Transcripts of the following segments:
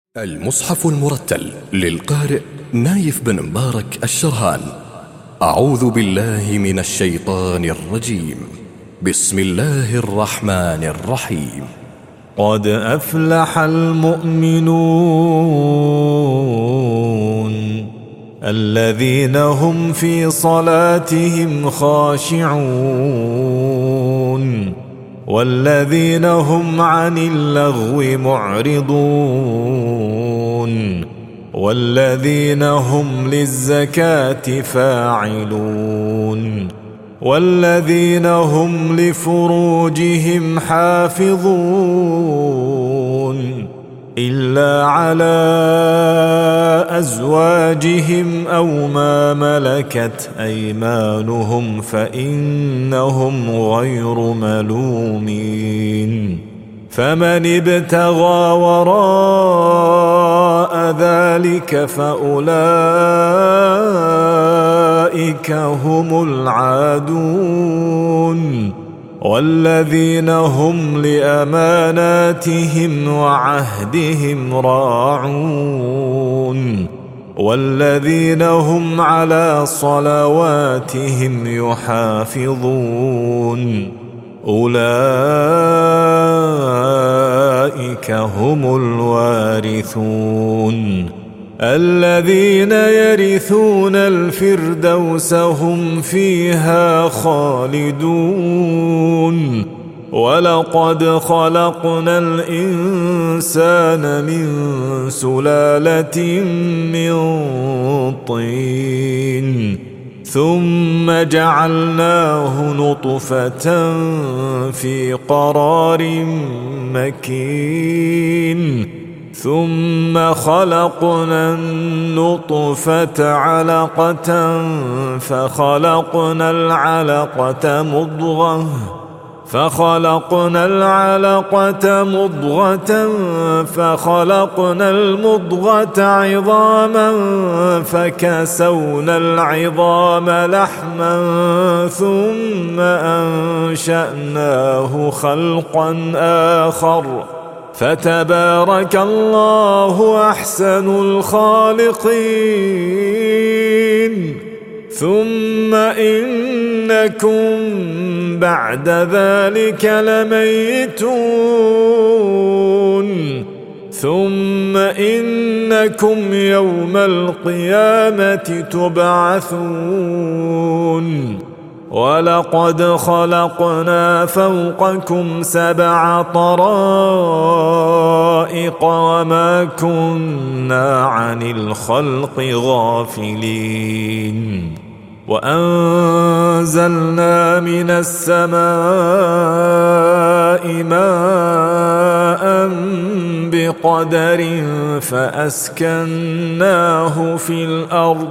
المصحف المرتل للقارئ نايف بن مبارك الشرهان. أعوذ بالله من الشيطان الرجيم. بسم الله الرحمن الرحيم. قد أفلح المؤمنون الذين هم في صلاتهم خاشعون والذين هم عن اللغو معرضون والذين هم للزكاة فاعلون والذين هم لفروجهم حافظون إلا على أزواجهم أو ما ملكت أيمانهم فإنهم غير ملومين. فمن ابتغى وراء ذلك فأولئك هم العادون والذين هم لأماناتهم وعهدهم راعون والذين هم على صلواتهم يحافظون أولئك هم الوارثون الذين يرثون الفردوس هم فيها خالدون. ولقد خلقنا الإنسان من سلالة من طين ثم جعلناه نطفة في قرار مكين ثم خلقنا النطفة علقة فخلقنا العلقة مضغة فخلقنا المضغة عظاما فكسونا العظام لحما ثم أنشأناه خلقا آخر فتبارك الله أحسن الخالقين. ثم إنكم بعد ذلك لميتون ثم إنكم يوم القيامة تبعثون. ولقد خلقنا فوقكم 7 طرائق وما كنا عن الخلق غافلين. وأنزلنا من السماء ماء بقدر فأسكناه في الأرض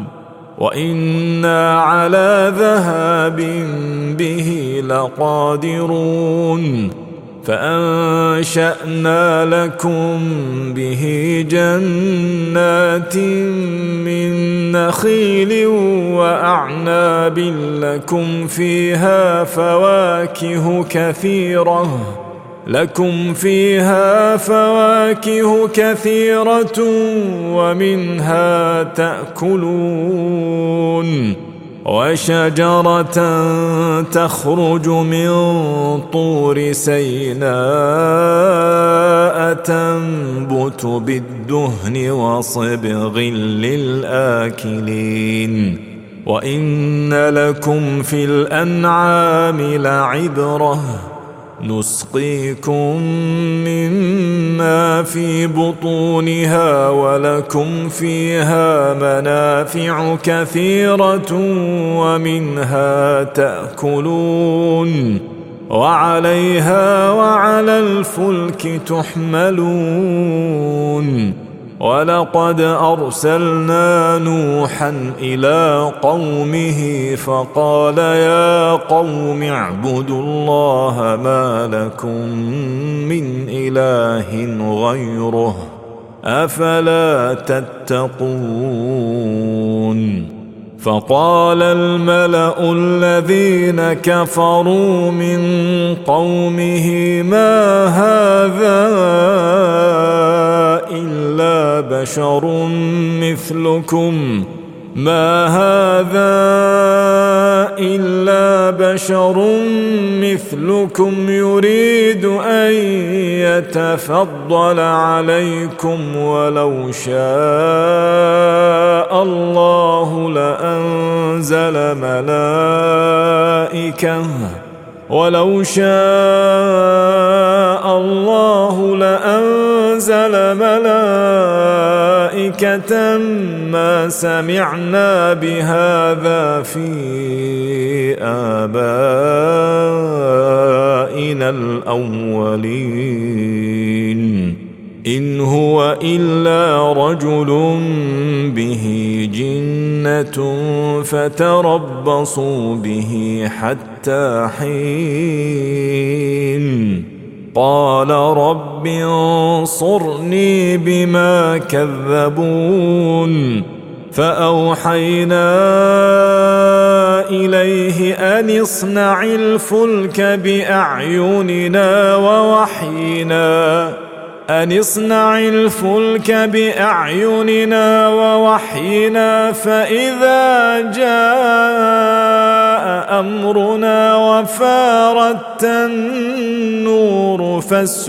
وإنا على ذهاب به لقادرون. فأنشأنا لكم به جنات من نخيل وأعناب لكم فيها فواكه كثيرة ومنها تأكلون. وشجرة تخرج من طور سيناء تنبت بالدهن وصبغ للآكلين. وإن لكم في الأنعام لعبرة نسقيكم مما في بطونها ولكم فيها منافع كثيرة ومنها تأكلون وعليها وعلى الفلك تحملون. ولقد أرسلنا نوحا إلى قومه فقال يا قوم اعبدوا الله ما لكم من إله غيره أفلا تتقون. فقال الملأ الذين كفروا من قومه ما هذا إلا بشر مثلكم يريد أن يتفضل عليكم ولو شاء الله لأنزل ملائكة ما سمعنا بهذا في آبائنا الأولين إن هو إلا رجل به جنة فتربصوا به حتى حين قال رب انصرني بما كذبون فأوحينا إليه أن اصنع الفلك بأعيننا ووحينا فإذا جاء أمرنا وفارت النور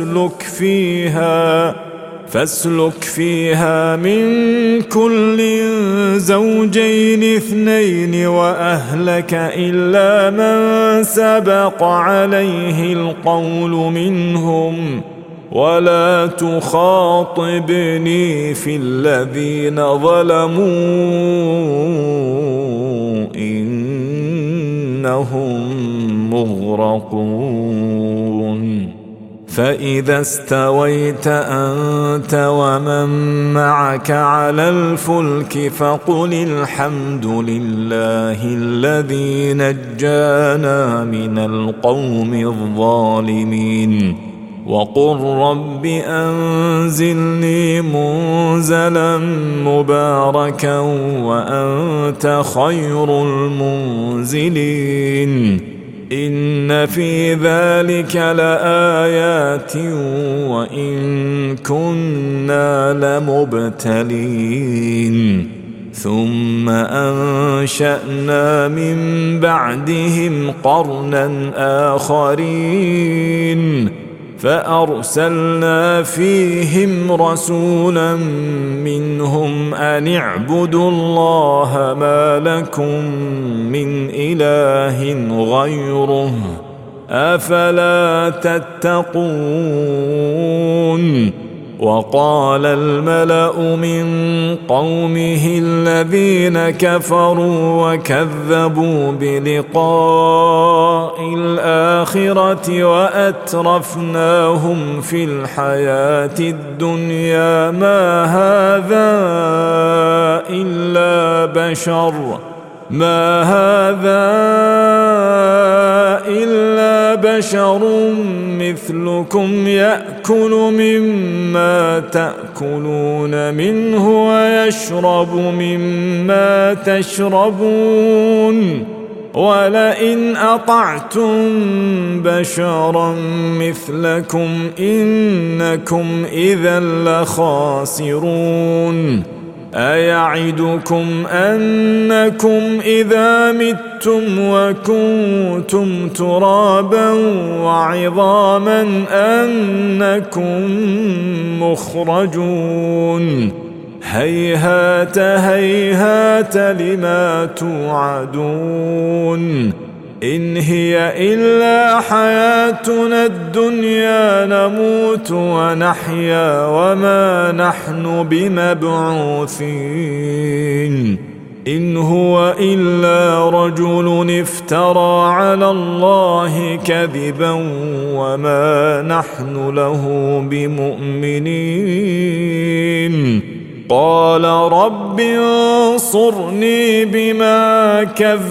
فاسلك فيها من كل زوجين اثنين وأهلك إلا من سبق عليه القول منهم ولا تخاطبني في الذين ظلموا إنهم مغرقون فإذا استويت أنت ومن معك على الفلك فقل الحمد لله الذي نجانا من القوم الظالمين وقل رب أنزلني منزلا مباركا وأنت خير المنزلين إن في ذلك لآيات وإن كنا لمبتلين ثم أنشأنا من بعدهم قرنا آخرين فأرسلنا فيهم رسولا منهم أن اعبدوا الله ما لكم من إله غيره أفلا تتقون وقال الملأ من قومه الذين كفروا وكذبوا بلقاء الآخرة وأترفناهم في الحياة الدنيا ما هذا إلا بشر مثلكم يأكل مما تأكلون منه ويشرب مما تشربون ولئن أطعتم بشرا مثلكم إنكم إذا لخاسرون أيعدكم أنكم إذا متم وكنتم ترابا وعظاما أنكم مخرجون هيهات هيهات لما توعدون إن هي إلا حياتنا الدنيا نموت ونحيا وما نحن بمبعوثين إن هو إلا رجل افترى على الله كذبا وما نحن له بمؤمنين قال رب انصرني بما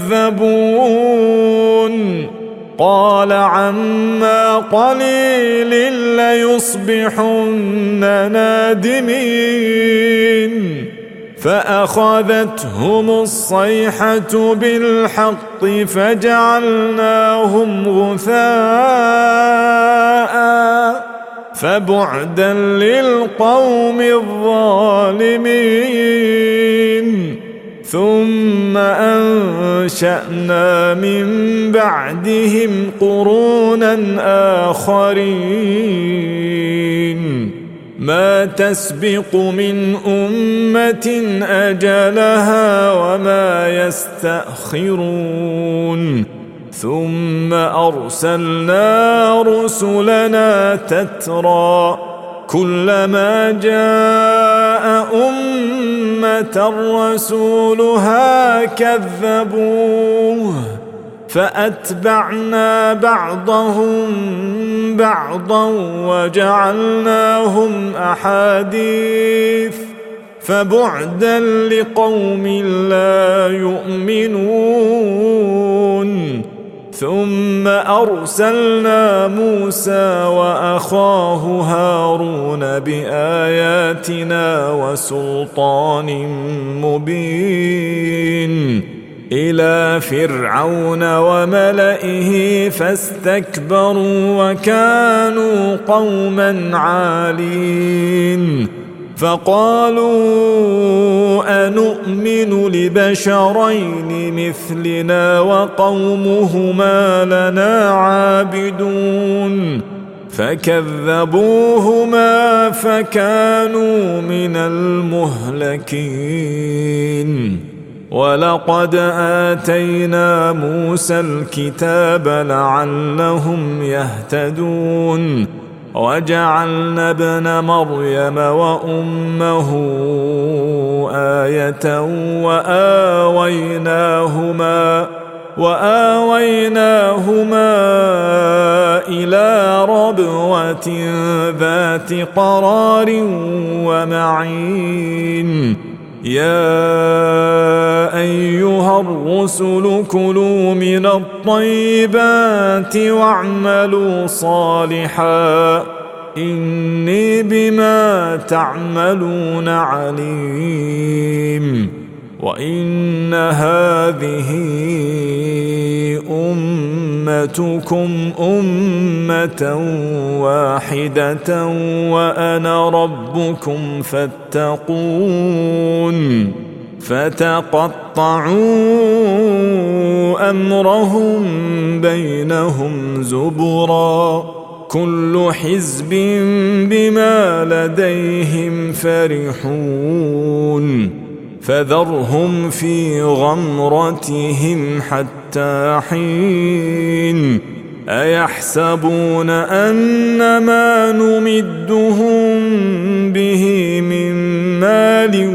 كذبون قال عما قليل ليصبحن نادمين فأخذتهم الصيحة بالحق فجعلناهم غثاء فبعدا للقوم الظالمين ثم أنشأنا من بعدهم قرونا آخرين ما تسبق من أمة أجلها وما يستأخرون ثم أرسلنا رسلنا تترى كلما جاء أمة رسولها كذبوه فأتبعنا بعضهم بعضا وجعلناهم أحاديث فبعدا لقوم لا يؤمنون ثم أرسلنا موسى وأخاه هارون بآياتنا وسلطان مبين إلى فرعون وملئه فاستكبروا وكانوا قوما عالين فقالوا أنؤمن لبشرين مثلنا وقومهما لنا عابدون فكذبوهما فكانوا من المهلكين ولقد آتينا موسى الكتاب لعلهم يهتدون وجعلنا ابن مريم وأمه آية وآويناهما إلى ربوة ذات قرار ومعين يا أيها الرسل كلوا من الطيبات واعملوا صالحا إني بما تعملون عليم وإن هذه أمتكم أمة واحدة وأنا ربكم فاتقون فتقطعوا أمرهم بينهم زبرا كل حزب بما لديهم فرحون فذرهم في غمرتهم حتى حين أيحسبون أن ما نمدهم به من مال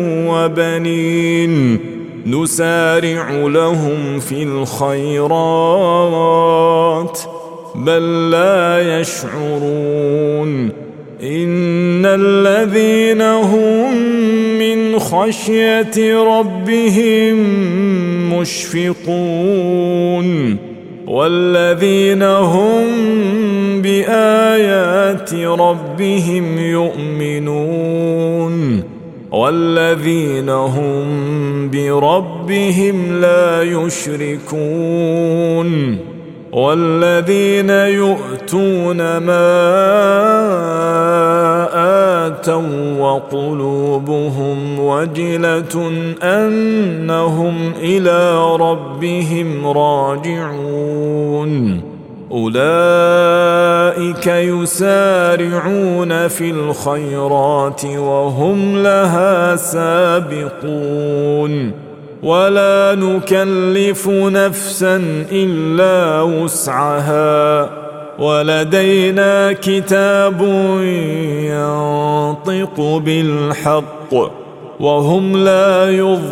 وبنين نسارع لهم في الخيرات بل لا يشعرون إن الذين هم من خشية ربهم مشفقون والذين هم بآيات ربهم يؤمنون والذين هم بربهم لا يشركون والذين يؤتون ما آتوا وقلوبهم وجلة أنهم إلى ربهم راجعون أولئك يسارعون في الخيرات وهم لها سابقون ولا نكلف نفسا إلا وسعها ولدينا كتاب ينطق بالحق وهم لا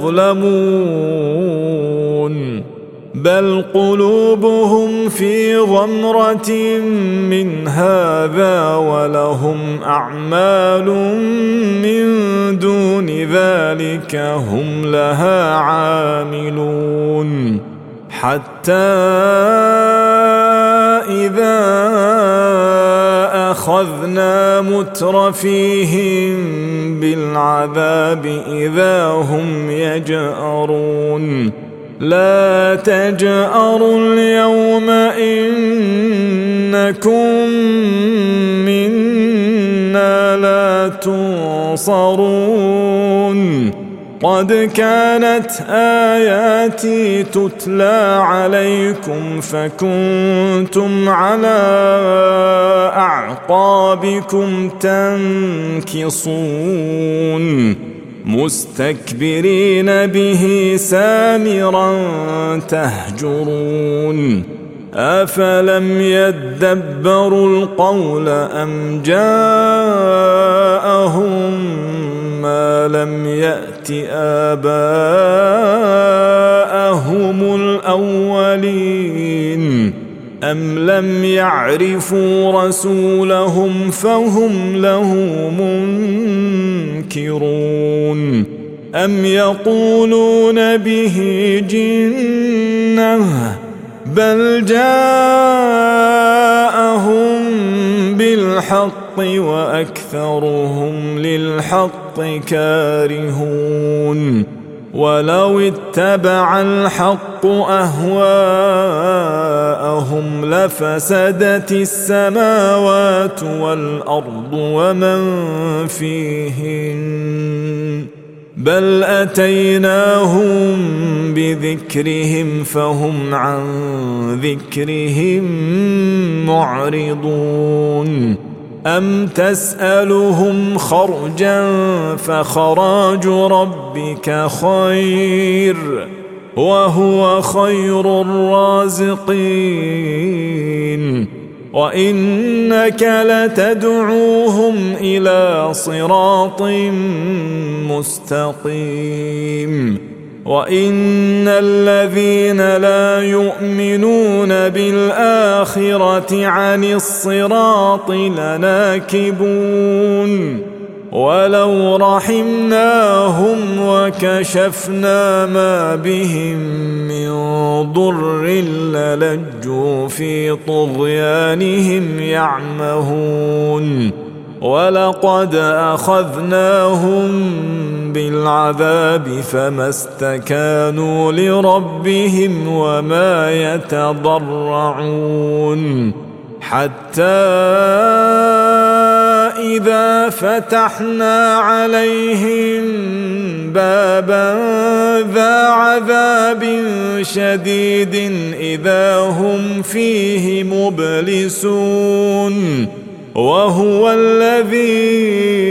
يظلمون بل قلوبهم في غمرة من هذا ولهم أعمال من دون ذلك هم لها عاملون حتى إذا أخذنا مترفيهم بالعذاب إذا هم يجأرون لا تجأروا اليوم إنكم منا لا تنصرون قد كانت آياتي تتلى عليكم فكنتم على أعقابكم تنكصون مستكبرين به سامرا تهجرون أفلم يدبروا القول أم جاءهم ما لم يأت آباءهم الأولين أم لم يعرفوا رسولهم فهم له منكرون أم يقولون به جنة بل جاءهم بالحق وأكثرهم للحق كارهون ولو اتبع الحق أهواءهم لفسدت السماوات والأرض ومن فيهن بل أتيناهم بذكرهم فهم عن ذكرهم معرضون أم تسألهم خرجا فخراج ربك خير وهو خير الرازقين وإنك لتدعوهم إلى صراط مستقيم وإن الذين لا يؤمنون بالآخرة عن الصراط لناكبون ولو رحمناهم وكشفنا ما بهم من ضر للجوا في طغيانهم يعمهون ولقد أخذناهم بالعذاب فما استكانوا لربهم وما يتضرعون حتى إذا فتحنا عليهم بابا ذا عذاب شديد إذا هم فيه مبلسون وهو الذي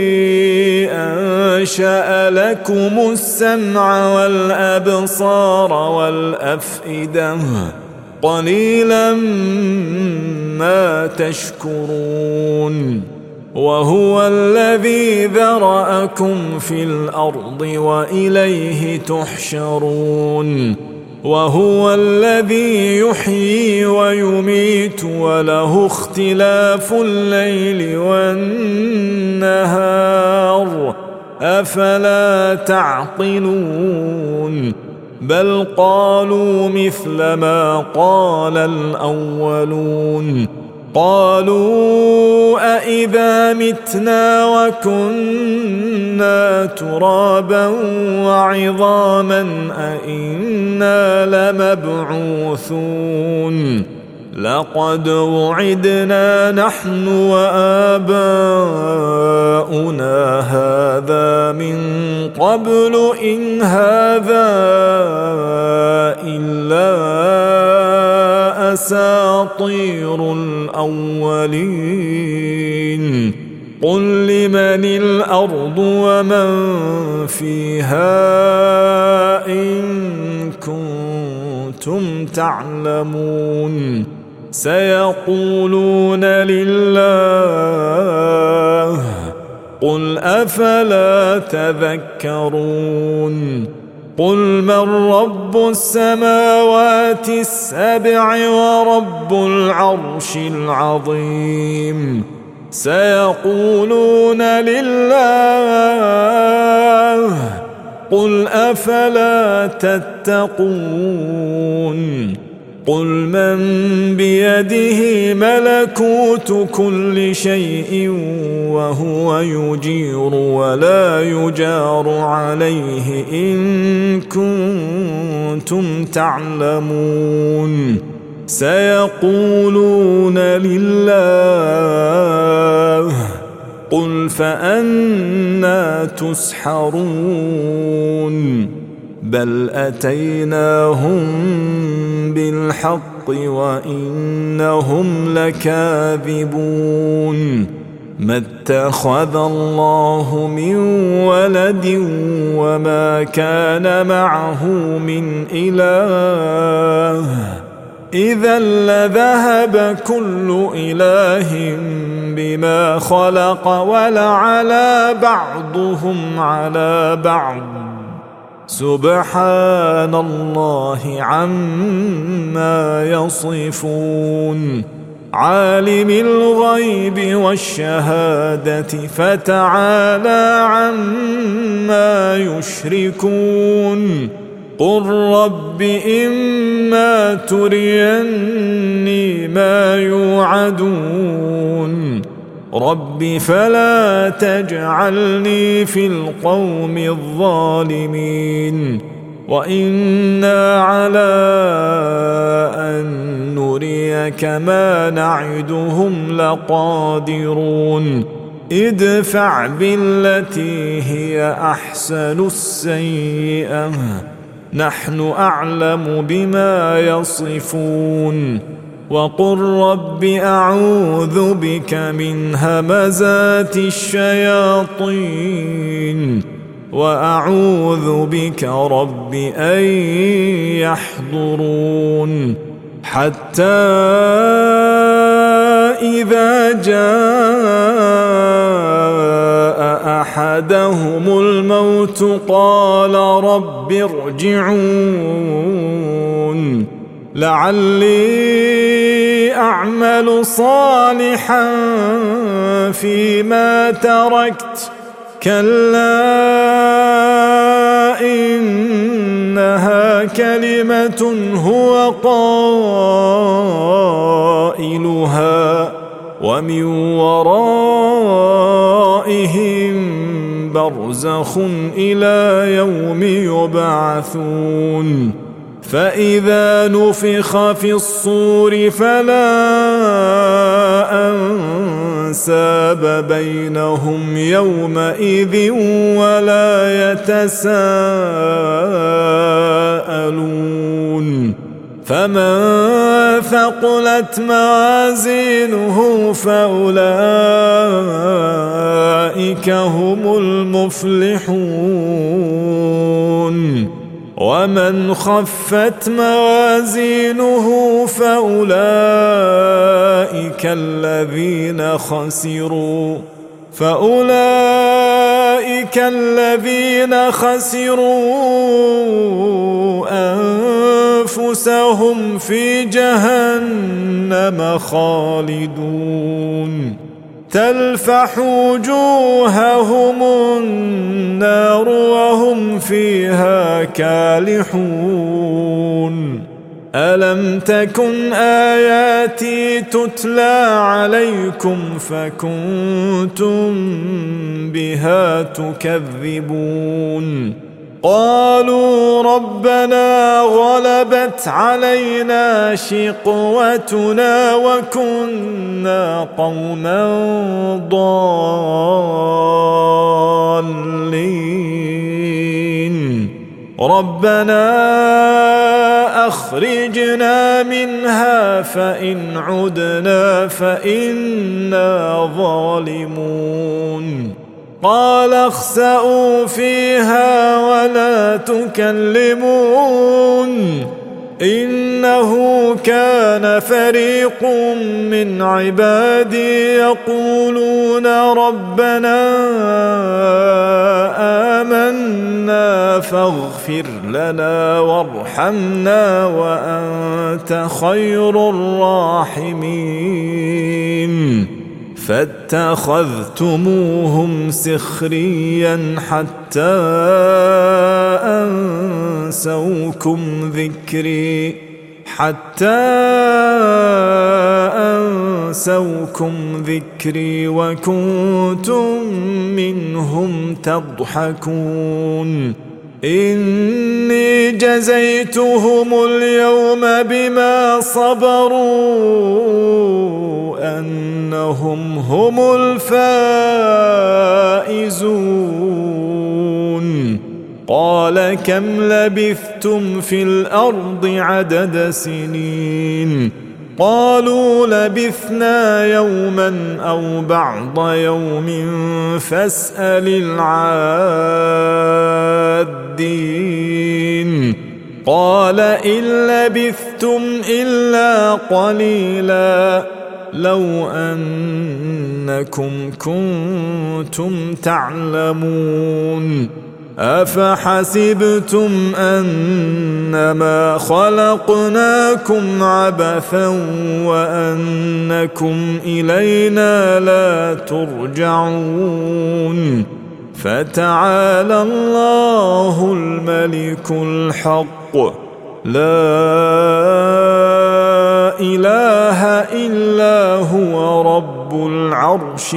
أنشأ لكم السمع والأبصار والأفئدة قليلا ما تشكرون وهو الذي ذرأكم في الأرض وإليه تحشرون وهو الذي يحيي ويميت وله اختلاف الليل والنهار أفلا تعقلون بل قالوا مثل ما قال الأولون قالوا أإذا متنا وكنا ترابا وعظاما أإنا لمبعوثون لقد وعدنا نحن وآباؤنا هذا من قبل إن هذا إلا أساطير الأولين قل لمن الأرض ومن فيها إن كنتم تعلمون سيقولون لله قل أفلا تذكرون قل من رب السماوات السبع ورب العرش العظيم سيقولون لله قل أفلا تتقون قل من بيده ملكوت كل شيء وهو يجير ولا يجار عليه إن كنتم تعلمون سيقولون لله قل فأنى تسحرون بل أتيناهم بالحق وإنهم لكاذبون ما اتخذ الله من ولد وما كان معه من إله إذا لذهب كل إله بما خلق ولعلى بعضهم على بعض سبحان الله عما يصفون عالم الغيب والشهادة فتعالى عما يشركون قل رب إما تريني ما يوعدون رب فلا تجعلني في القوم الظالمين وإنا على أن نريك ما نعدهم لقادرون ادفع بالتي هي أحسن السيئة نحن أعلم بما يصفون وقل رب أعوذ بك من همزات الشياطين وأعوذ بك رب أن يحضرون حتى إذا جاء أحدهم الموت قال رب ارجعون لعلي أعمل صالحا فيما تركت كلا إنها كلمة هو قائلها ومن ورائهم برزخ إلى يوم يبعثون فإذا نفخ في الصور فلا أنساب بينهم يومئذ ولا يتساءلون فمن ثقلت موازينه فأولئك هم المفلحون ومن خفت موازينه فأولئك الذين خسروا أنفسهم في جهنم خالدون تلفح وجوههم النار وهم فيها كالحون ألم تكن آياتي تتلى عليكم فكنتم بها تكذبون قالوا ربنا غلبت علينا شقوتنا وكنا قوما ضالين ربنا أخرجنا منها فإن عدنا فإنا ظالمون قال اخسئوا فيها ولا تكلمون إنه كان فريق من عبادي يقولون ربنا آمنا فاغفر لنا وارحمنا وأنت خير الراحمين فاتخذتموهم سخريا حتى أنسوكم ذكري حتى أنسوكم ذكري وكنتم منهم تضحكون إني جزيتهم اليوم بما صبروا أنهم هم الفائزون قال كم لبثتم في الأرض عدد سنين قالوا لبثنا يوما أو بعض يوم فاسأل العادين قال إن لبثتم إلا قليلا لو أنكم كنتم تعلمون أفحسبتم أنما خلقناكم عبثا وأنكم إلينا لا ترجعون فتعالى الله الملك الحق لا إله إلا هو رب العرش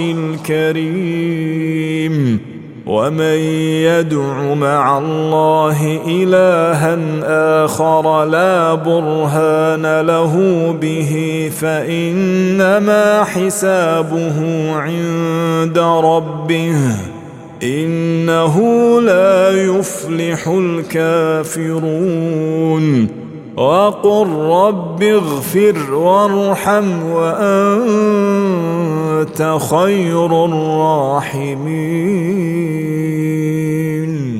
الكريم ومن يدع مع الله إلها آخر لا برهان له به فإنما حسابه عند ربه إنه لا يفلح الكافرون وقل رب اغفر وارحم وأنت خير الراحمين